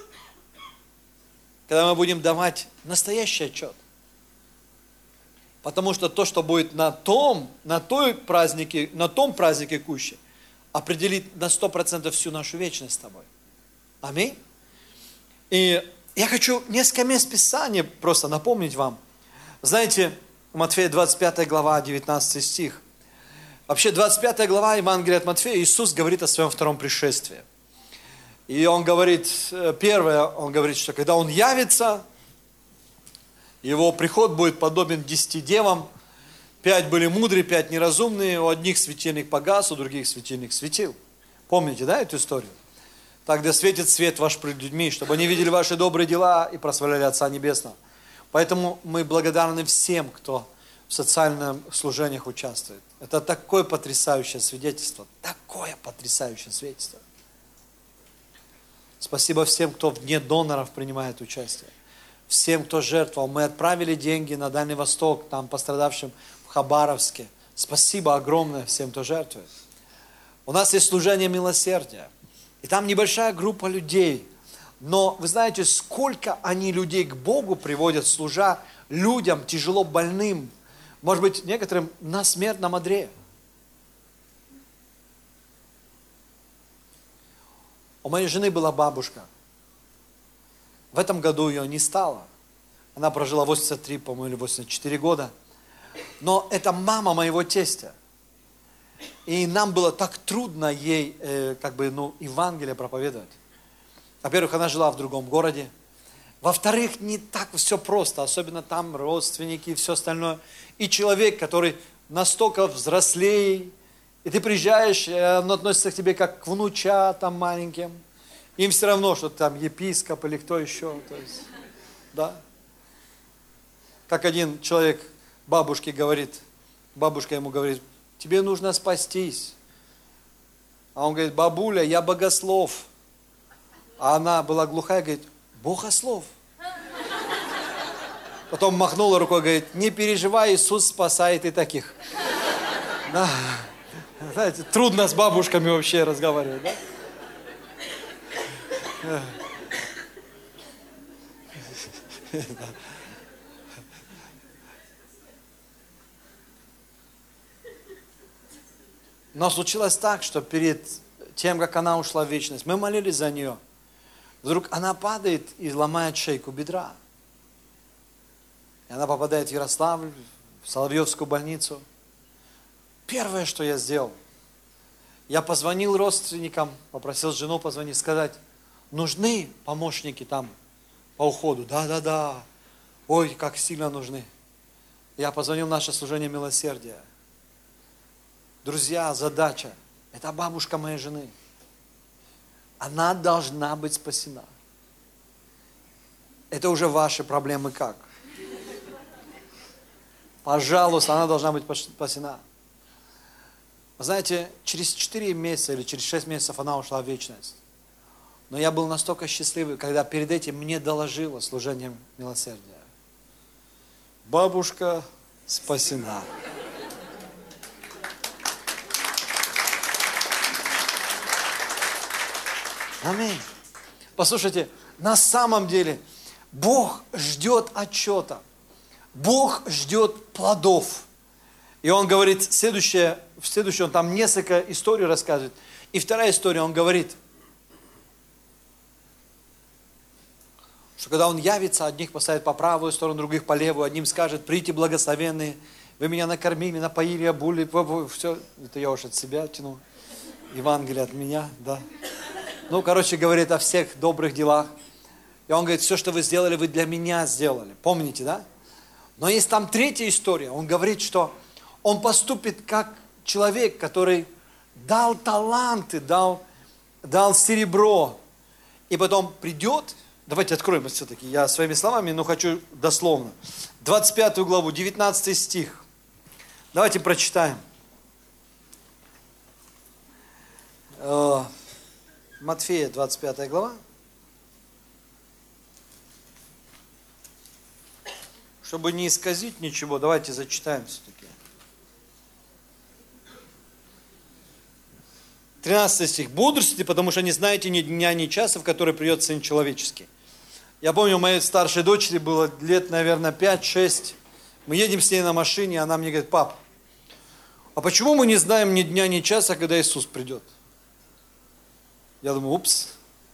Speaker 1: когда мы будем давать настоящий отчет. Потому что то, что будет на том празднике Кущи, определит на 100% всю нашу вечность с тобой. Аминь. И я хочу несколько мест Писания просто напомнить вам. Знаете, Матфея 25 глава, 19 стих. Вообще 25 глава Евангелия от Матфея, Иисус говорит о своем втором пришествии. И Он говорит, первое, Он говорит, что когда Он явится, Его приход будет подобен 10 девам. 5 были мудрые, 5 неразумные, у одних светильник погас, у других светильник светил. Помните, да, эту историю? Тогда светит свет ваш пред людьми, чтобы они видели ваши добрые дела и прославляли Отца Небесного. Поэтому мы благодарны всем, кто в социальных служениях участвует. Это такое потрясающее свидетельство. Такое потрясающее свидетельство. Спасибо всем, кто в Дне доноров принимает участие. Всем, кто жертвовал. Мы отправили деньги на Дальний Восток, там пострадавшим в Хабаровске. Спасибо огромное всем, кто жертвует. У нас есть служение милосердия. И там небольшая группа людей. Но вы знаете, сколько они людей к Богу приводят, служа людям, тяжело больным. Может быть, некоторым на смертном одре. У моей жены была бабушка. В этом году ее не стало. Она прожила 83, по-моему, или 84 года. Но это мама моего тестя. И нам было так трудно ей, Евангелие проповедовать. Во-первых, она жила в другом городе. Во-вторых, не так все просто, особенно там родственники и все остальное. И человек, который настолько взрослее, и ты приезжаешь, и он относится к тебе как к внучатам маленьким. Им все равно, что там епископ или кто еще. То есть, да. Как один человек бабушке говорит, бабушка ему говорит, тебе нужно спастись. А он говорит, бабуля, я богослов. А она была глухая, говорит, богослов. Потом махнула рукой, говорит, не переживай, Иисус спасает и таких. Да. Знаете, трудно с бабушками вообще разговаривать, да? Но случилось так, что перед тем, как она ушла в вечность, мы молились за нее. Вдруг она падает и ломает шейку бедра. И она попадает в Ярославль, в Соловьевскую больницу. Первое, что я сделал, я позвонил родственникам, попросил жену позвонить, сказать, нужны помощники там по уходу? Да. Ой, как сильно нужны. Я позвонил в наше служение милосердия. Друзья, задача, это бабушка моей жены. Она должна быть спасена. Это уже ваши проблемы как? Пожалуйста, она должна быть спасена. Вы знаете, через 4 месяца или через 6 месяцев она ушла в вечность. Но я был настолько счастливый, когда перед этим мне доложило служением милосердия. Бабушка спасена. Аминь. Послушайте, на самом деле Бог ждет отчета. Бог ждет плодов. И Он говорит, в следующем, Он там несколько историй рассказывает. И вторая история, Он говорит, что когда Он явится, одних поставит по правую сторону, других по левую, одним скажет, придите благословенные, вы меня накормили, напоили, обули, все. Это я уж от себя тяну. Евангелие от меня, да. Говорит о всех добрых делах. И Он говорит, все, что вы сделали, вы для меня сделали. Помните, да? Но есть там третья история. Он говорит, что Он поступит как человек, который дал таланты, дал серебро. И потом придет, давайте откроем все-таки, я своими словами, но хочу дословно. 25 главу, 19 стих. Давайте прочитаем. Матфея, 25 глава. Чтобы не исказить ничего, давайте зачитаем все-таки. 13 стих. Бодрствуйте, потому что не знаете ни дня, ни часа, в который придет Сын Человеческий. Я помню, у моей старшей дочери было лет, наверное, 5-6. Мы едем с ней на машине, и она мне говорит, пап, а почему мы не знаем ни дня, ни часа, когда Иисус придет? Я думаю, упс.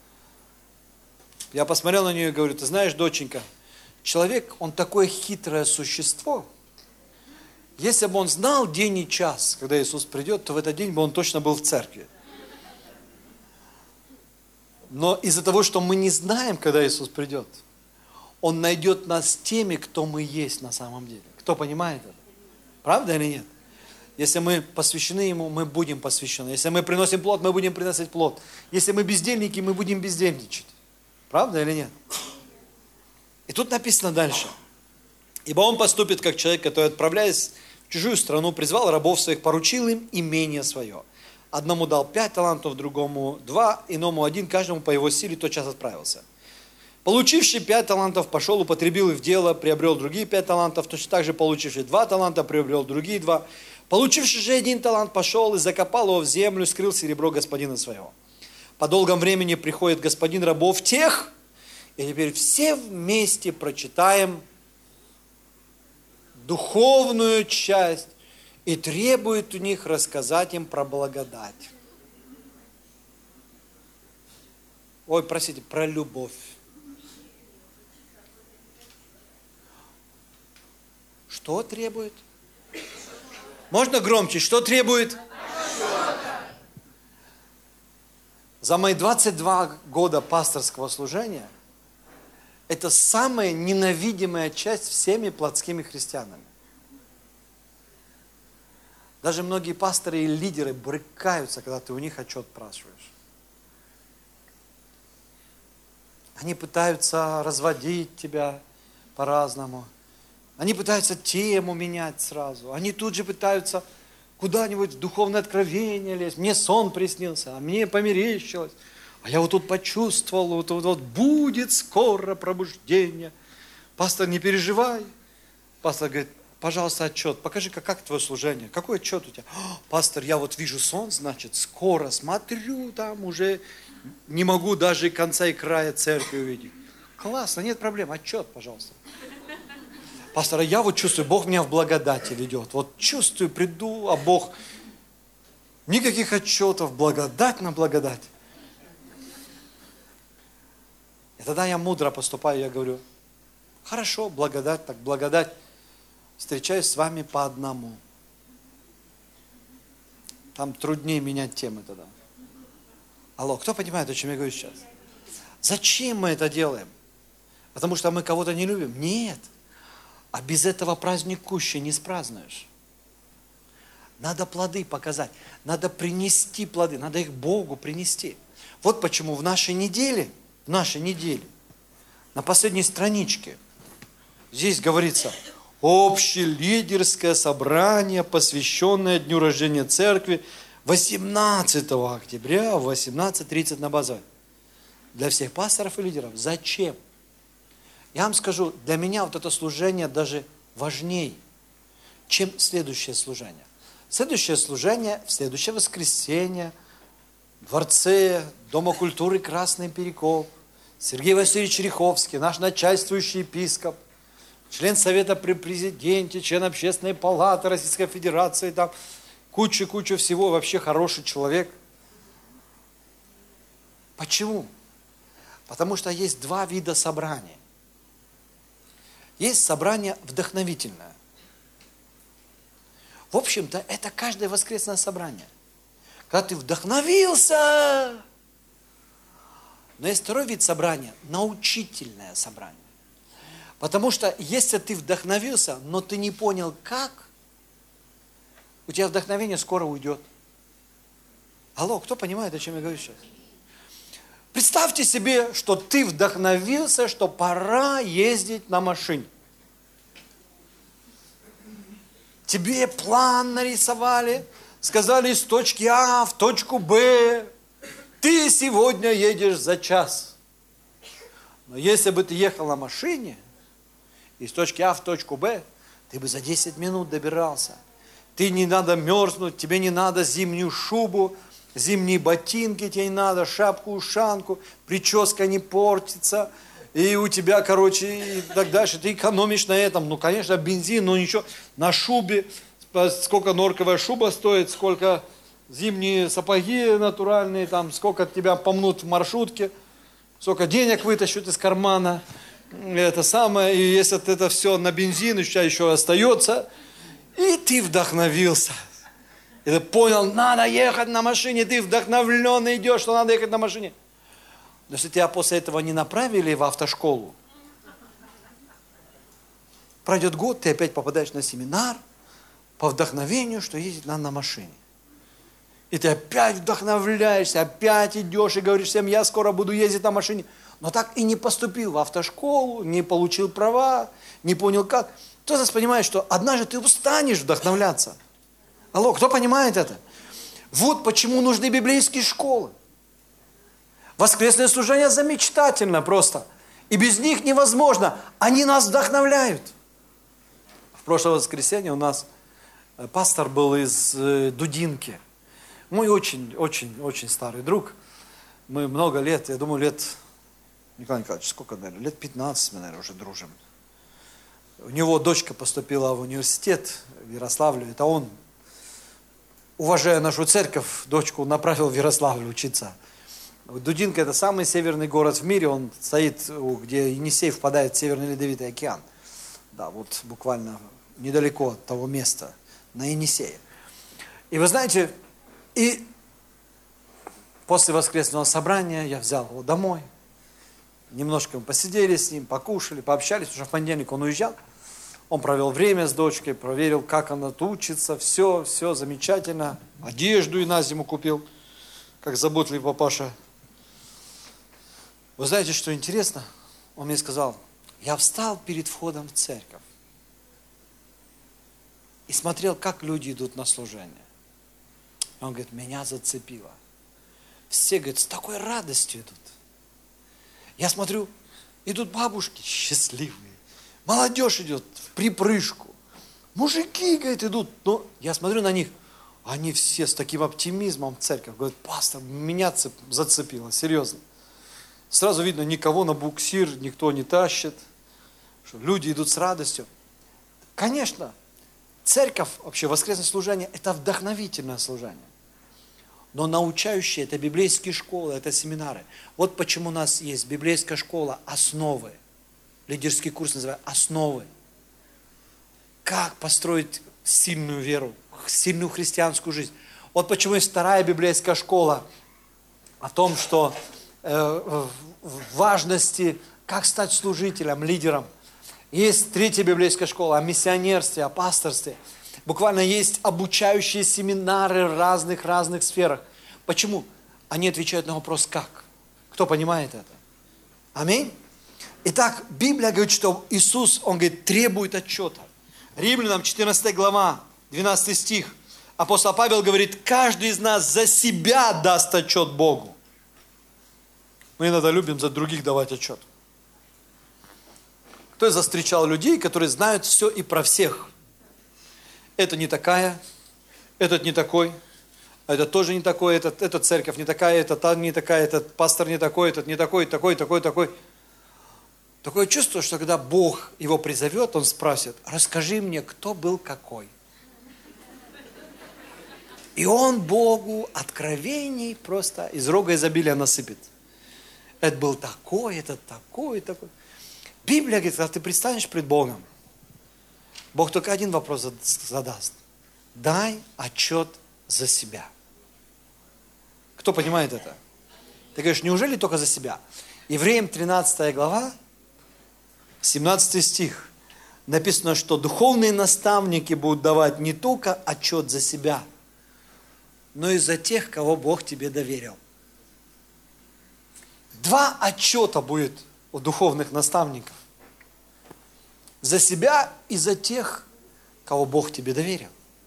Speaker 1: Я посмотрел на нее и говорю, ты знаешь, доченька, человек, он такое хитрое существо. Если бы он знал день и час, когда Иисус придет, то в этот день бы он точно был в церкви. Но из-за того, что мы не знаем, когда Иисус придет, Он найдет нас теми, кто мы есть на самом деле. Кто понимает это? Правда или нет? Если мы посвящены Ему, мы будем посвящены. Если мы приносим плод, мы будем приносить плод. Если мы бездельники, мы будем бездельничать. Правда или нет? И тут написано дальше. Ибо Он поступит, как человек, который, отправляясь в чужую страну, призвал рабов своих, поручил им имение свое. Одному дал 5 талантов, другому 2, иному 1, каждому по его силе тотчас отправился. Получивший 5 талантов пошел, употребил их в дело, приобрел другие 5 талантов, точно так же получивший 2 таланта, приобрел другие 2. Получивший же 1 талант пошел и закопал его в землю, скрыл серебро господина своего. По долгом времени приходит господин рабов тех, и теперь все вместе прочитаем духовную часть и требует у них рассказать им про благодать. Ой, простите, про любовь. Что требует? Можно громче? Что требует? За мои 22 года пасторского служения это самая ненавидимая часть всеми плотскими христианами. Даже многие пасторы и лидеры брыкаются, когда ты у них отчет спрашиваешь. Они пытаются разводить тебя по-разному. Они пытаются тему менять сразу. Они тут же пытаются куда-нибудь в духовное откровение лезть. Мне сон приснился, а мне померещилось. А я вот тут почувствовал, вот будет скоро пробуждение. Пастор, не переживай. Пастор говорит, пожалуйста, отчет. Покажи-ка, как твое служение. Какой отчет у тебя? Пастор, я вот вижу сон, значит, скоро смотрю, там уже не могу даже конца и края церкви увидеть. Классно, нет проблем. Отчет, пожалуйста. Пастор, я вот чувствую, Бог меня в благодати ведет. Вот чувствую, приду, а Бог... Никаких отчетов, благодать на благодать. И тогда я мудро поступаю, я говорю, хорошо, благодать, так благодать. Встречаюсь с вами по одному. Там труднее менять темы тогда. Алло, кто понимает, о чем я говорю сейчас? Зачем мы это делаем? Потому что мы кого-то не любим? Нет. А без этого праздник кущи не спразднуешь. Надо плоды показать. Надо принести плоды. Надо их Богу принести. Вот почему в нашей неделе, на последней страничке, здесь говорится, общелидерское собрание, посвященное дню рождения церкви, 18 октября в 18:30 на базаре. Для всех пасторов и лидеров. Зачем? Я вам скажу, для меня вот это служение даже важнее, чем следующее служение. Следующее служение в следующее воскресенье в дворце Дома культуры Красный Перекоп. Сергей Васильевич Риховский, наш начальствующий епископ, член Совета при президенте, член Общественной палаты Российской Федерации, там куча всего, вообще хороший человек. Почему? Потому что есть 2 вида собраний. Есть собрание вдохновительное. В общем-то, это каждое воскресное собрание. Когда ты вдохновился. Но есть второй вид собрания, научительное собрание. Потому что если ты вдохновился, но ты не понял как, у тебя вдохновение скоро уйдет. Алло, кто понимает, о чем я говорю сейчас? Представьте себе, что ты вдохновился, что пора ездить на машине. Тебе план нарисовали, сказали из точки А в точку Б. Ты сегодня едешь за час. Но если бы ты ехал на машине, из точки А в точку Б, ты бы за 10 минут добирался. Ты не надо мерзнуть, тебе не надо зимнюю шубу, зимние ботинки тебе не надо, шапку-ушанку, прическа не портится, и у тебя, и так дальше. Ты экономишь на этом. Ну, конечно, бензин, но ничего. На шубе, сколько норковая шуба стоит, сколько зимние сапоги натуральные, там, сколько тебя помнут в маршрутке, сколько денег вытащат из кармана. Это самое, и если это все на бензин, у тебя еще остается, и ты вдохновился. И ты понял, надо ехать на машине, ты вдохновленный идешь, что надо ехать на машине. Но если тебя после этого не направили в автошколу, пройдет год, ты опять попадаешь на семинар по вдохновению, что ездить надо на машине. И ты опять вдохновляешься, опять идешь и говоришь всем, я скоро буду ездить на машине. Но так и не поступил в автошколу, не получил права, не понял как. Кто из нас понимает, что однажды ты устанешь вдохновляться? Алло, кто понимает это? Вот почему нужны библейские школы. Воскресное служение замечательно просто. И без них невозможно. Они нас вдохновляют. В прошлое воскресенье у нас пастор был из Дудинки. Мой очень старый друг. Мы много лет, я думаю, Николай Николаевич, сколько, наверное, лет 15 мы, наверное, уже дружим. У него дочка поступила в университет в Ярославле. Это он, уважая нашу церковь, дочку направил в Ярославль учиться. Дудинка – это самый северный город в мире. Он стоит, где Енисей впадает в Северный Ледовитый океан. Да, вот буквально недалеко от того места, на Енисее. И вы знаете, и после воскресного собрания я взял его домой. Немножко мы посидели с ним, покушали, пообщались. Уже в понедельник он уезжал. Он провел время с дочкой, проверил, как она тут учится. Все замечательно. Одежду и на зиму купил, как заботливый папаша. Вы знаете, что интересно? Он мне сказал, я встал перед входом в церковь и смотрел, как люди идут на служение. Он говорит, меня зацепило. Все, говорит, с такой радостью идут. Я смотрю, идут бабушки счастливые. Молодежь идет в припрыжку. Мужики, говорит, идут. Но я смотрю на них, они все с таким оптимизмом в церковь. Говорят, пастор, меня зацепило, серьезно. Сразу видно, никого на буксир никто не тащит. Что люди идут с радостью. Конечно, церковь, вообще воскресное служение, это вдохновительное служение. Но научающие, это библейские школы, это семинары. Вот почему у нас есть библейская школа «Основы». Лидерский курс называется «Основы». Как построить сильную веру, сильную христианскую жизнь. Вот почему есть вторая библейская школа о том, что важности, как стать служителем, лидером. Есть третья библейская школа о миссионерстве, о пасторстве. Буквально есть обучающие семинары в разных сферах. Почему? Они отвечают на вопрос «как?». Кто понимает это? Аминь? Итак, Библия говорит, что Иисус, Он говорит, требует отчета. Римлянам 14 глава, 12 стих. Апостол Павел говорит, каждый из нас за себя даст отчет Богу. Мы иногда любим за других давать отчет. Кто из вас встречал людей, которые знают все и про всех? Это не такая, этот не такой, а этот тоже не такой, эта церковь не такая, эта та не такая, этот пастор не такой, этот не такой, такой. Такое чувство, что когда Бог его призовет, Он спросит, расскажи мне, кто был какой. И Он Богу откровений просто из рога изобилия насыпет. Это был такой, этот такой. Библия говорит, когда ты предстанешь пред Богом, Бог только один вопрос задаст. Дай отчет за себя. Кто понимает это? Ты говоришь, неужели только за себя? Евреям 13 глава, 17 стих. Написано, что духовные наставники будут давать не только отчет за себя, но и за тех, кого Бог тебе доверил. 2 отчета будет у духовных наставников. За себя и за тех, кого Бог тебе доверил.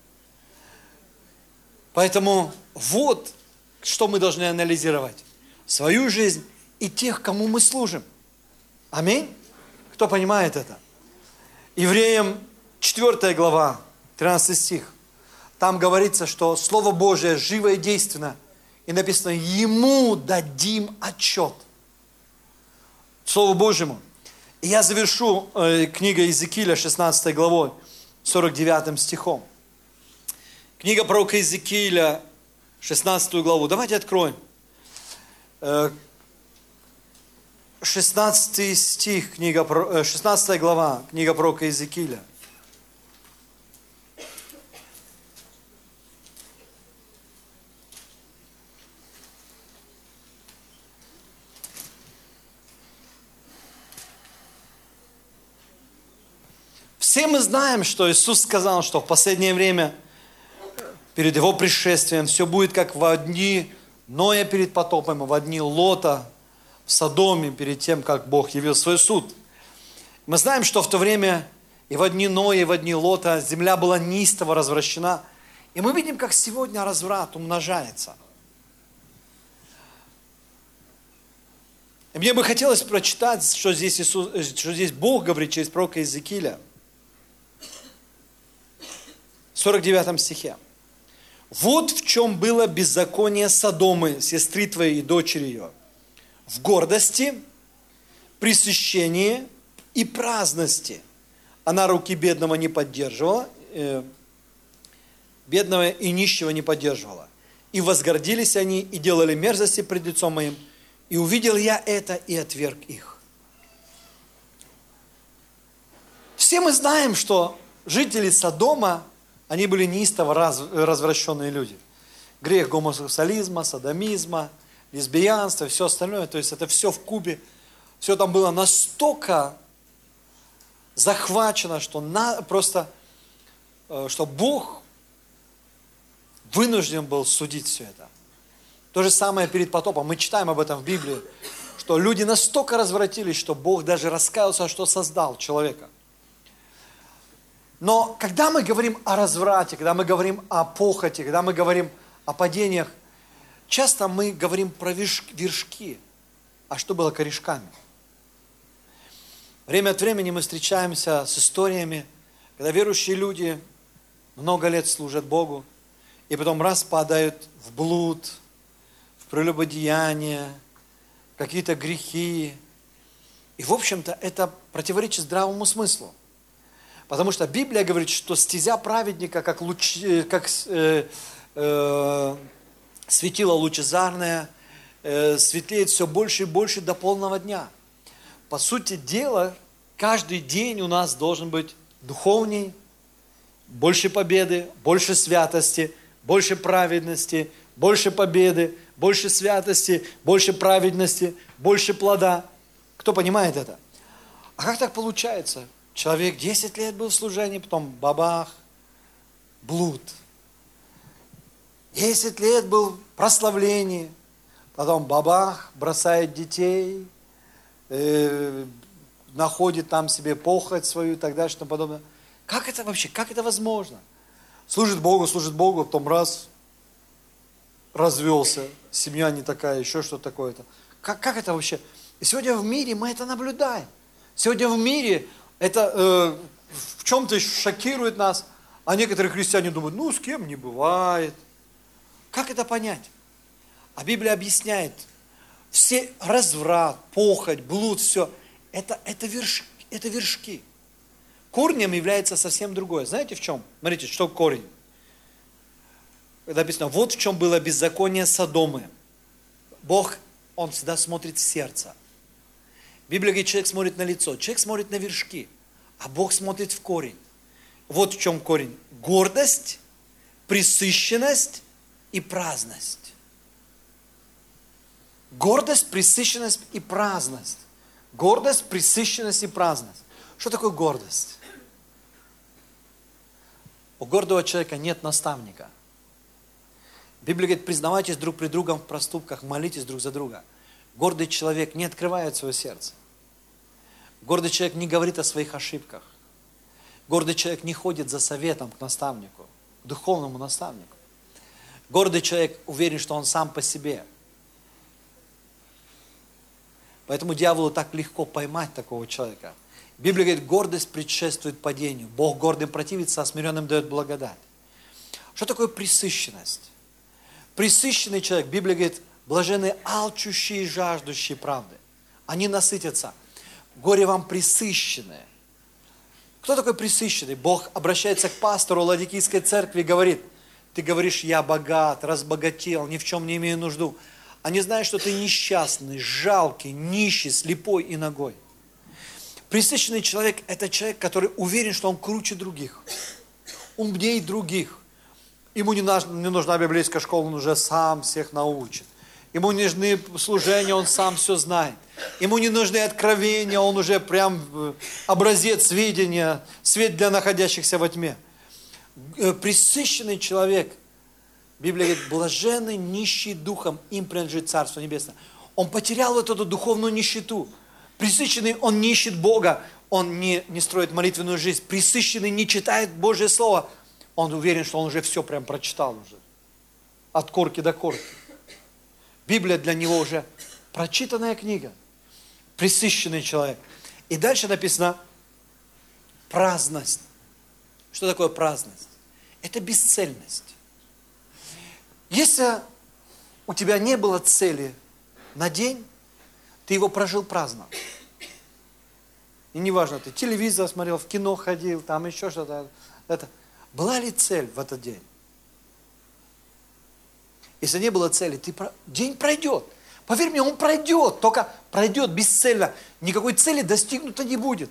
Speaker 1: Поэтому вот, что мы должны анализировать. Свою жизнь и тех, кому мы служим. Аминь? Кто понимает это? Евреям 4 глава, 13 стих. Там говорится, что Слово Божие живо и действенно. И написано, Ему дадим отчет. Слову Божьему. И я завершу книгой Иезекииля 16 главой, 49 стихом. Книга пророка Иезекииля, 16 главу. Давайте откроем. 16 стих, 16 глава, книга пророка Иезекииля. Все мы знаем, что Иисус сказал, что в последнее время, перед Его пришествием, все будет как в дни Ноя перед потопом, и в дни Лота в Содоме, перед тем, как Бог явил свой суд. Мы знаем, что в то время и в дни Ноя, и в дни Лота земля была неистово развращена, И мы видим, как сегодня разврат умножается. И мне бы хотелось прочитать, что здесь Бог говорит через пророка Иезекииля. В 49 стихе. «Вот в чем было беззаконие Содомы, сестры твоей и дочери ее. В гордости, пресыщении и праздности. Она руки бедного не поддерживала, бедного и нищего не поддерживала. И возгордились они, и делали мерзости пред лицом моим. И увидел я это, и отверг их». Все мы знаем, что жители Содома, они были неистово развращенные люди. Грех гомосексуализма, содомизма, лесбиянства, все остальное. То есть это все в купе. Все там было настолько захвачено, что что Бог вынужден был судить все это. То же самое перед потопом. Мы читаем об этом в Библии, что люди настолько развратились, что Бог даже раскаялся, что создал человека. Но когда мы говорим о разврате, когда мы говорим о похоти, когда мы говорим о падениях, часто мы говорим про вершки. А что было корешками? Время от времени мы встречаемся с историями, когда верующие люди много лет служат Богу, и потом раз падают в блуд, в прелюбодеяние, какие-то грехи. И, в общем-то, это противоречит здравому смыслу. Потому что Библия говорит, что стезя праведника, как светило лучезарное, светлеет все больше и больше до полного дня. По сути дела, каждый день у нас должен быть духовней, больше победы, больше святости, больше праведности, больше победы, больше святости, больше праведности, больше плода. Кто понимает это? А как так получается? Человек 10 лет был в служении, потом бабах, блуд. 10 лет был в прославлении, потом бабах, бросает детей, находит там себе похоть свою и так далее, что подобное. Как это вообще, как это возможно? Служит Богу, потом раз, развелся, семья не такая, еще что-то такое-то. Как это вообще? И сегодня в мире мы это наблюдаем. Сегодня в мире это в чем-то шокирует нас, а некоторые христиане думают, с кем не бывает. Как это понять? А Библия объясняет, все разврат, похоть, блуд, все, это вершки. Корнем является совсем другое. Знаете в чем? Смотрите, что корень? Написано, вот в чем было беззаконие Содомы. Бог, Он всегда смотрит в сердце. Библия говорит, человек смотрит на лицо, человек смотрит на вершки, а Бог смотрит в корень. Вот в чем корень. Гордость, пресыщенность и праздность. Гордость, пресыщенность и праздность. Гордость, пресыщенность и праздность. Что такое гордость? У гордого человека нет наставника. Библия говорит, признавайтесь друг пред другом в проступках, молитесь друг за друга. Гордый человек не открывает свое сердце. Гордый человек не говорит о своих ошибках. Гордый человек не ходит за советом к наставнику, к духовному наставнику. Гордый человек уверен, что он сам по себе. Поэтому дьяволу так легко поймать такого человека. Библия говорит, гордость предшествует падению. Бог гордым противится, а смиренным дает благодать. Что такое пресыщенность? Пресыщенный человек, Библия говорит, блаженны алчущие и жаждущие правды. Они насытятся. Горе вам пресыщенные. Кто такой пресыщенный? Бог обращается к пастору Ладикийской церкви и говорит, ты говоришь, я богат, разбогател, ни в чем не имею нужду. А не знаешь, что ты несчастный, жалкий, нищий, слепой и нагой. Пресыщенный человек – это человек, который уверен, что он круче других, умнее других. Ему не нужна библейская школа, он уже сам всех научит. Ему не нужны служения, он сам все знает. Ему не нужны откровения, он уже прям образец видения, свет для находящихся во тьме. Пресыщенный человек, Библия говорит, блаженный, нищий духом, им принадлежит Царство Небесное. Он потерял вот эту духовную нищету. Пресыщенный, он не ищет Бога, он не строит молитвенную жизнь. Пресыщенный не читает Божье Слово. Он уверен, что он уже все прям прочитал уже. От корки до корки. Библия для него уже прочитанная книга. Пресыщенный человек. И дальше написано праздность. Что такое праздность? Это бесцельность. Если у тебя не было цели на день, ты его прожил праздно. И неважно, ты телевизор смотрел, в кино ходил, там еще что-то. Была ли цель в этот день? Если не было цели, день пройдет. Поверь мне, он пройдет, только пройдет бесцельно. Никакой цели достигнуто не будет.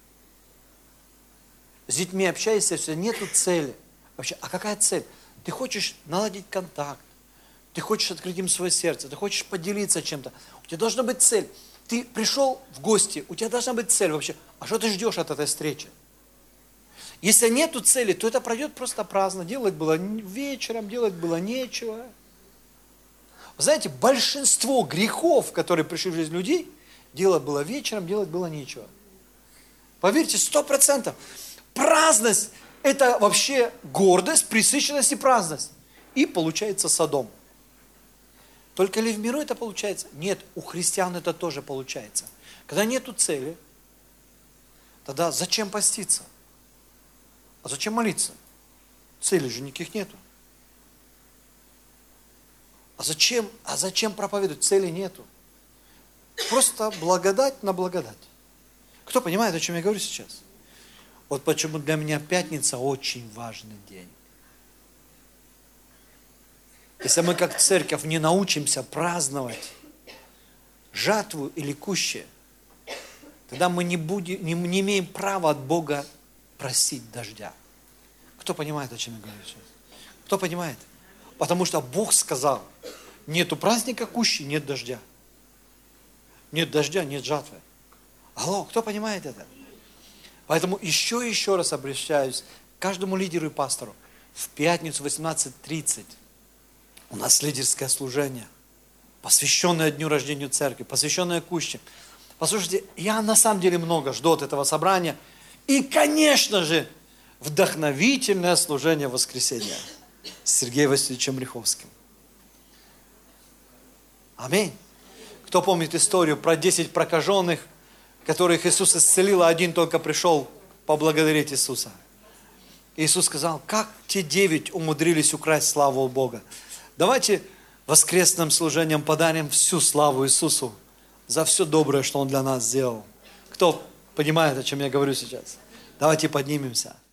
Speaker 1: С детьми общаешься, все, нету цели. Вообще, а какая цель? Ты хочешь наладить контакт, ты хочешь открыть им свое сердце, ты хочешь поделиться чем-то. У тебя должна быть цель. Ты пришел в гости, у тебя должна быть цель вообще. А что ты ждешь от этой встречи? Если нету цели, то это пройдет просто праздно. Делать было вечером, делать было нечего. Вы знаете, большинство грехов, которые пришли в жизнь людей, делать было вечером, делать было нечего. Поверьте, 100%. Праздность – это вообще гордость, пресыщенность и праздность. И получается Содом. Только ли в миру это получается? Нет, у христиан это тоже получается. Когда нету цели, тогда зачем поститься? А зачем молиться? Цели же никаких нету. А зачем проповедовать? Цели нету. Просто благодать на благодать. Кто понимает, о чем я говорю сейчас? Вот почему для меня пятница очень важный день. Если мы как церковь не научимся праздновать жатву или кущи, тогда мы не имеем права от Бога просить дождя. Кто понимает, о чем я говорю сейчас? Кто понимает? Потому что Бог сказал, нету праздника кущи, нет дождя. Нет дождя, нет жатвы. Алло, кто понимает это? Поэтому еще раз обращаюсь к каждому лидеру и пастору. В пятницу 18:30 у нас лидерское служение, посвященное дню рождения церкви, посвященное куще. Послушайте, я на самом деле много жду от этого собрания. И, конечно же, вдохновительное служение воскресенья с Сергеем Васильевичем Риховским. Аминь. Кто помнит историю про 10 прокаженных, которых Иисус исцелил, а один только пришел поблагодарить Иисуса? Иисус сказал, как те 9 умудрились украсть славу у Бога. Давайте воскресным служением подарим всю славу Иисусу за все доброе, что Он для нас сделал. Кто понимает, о чем я говорю сейчас? Давайте поднимемся.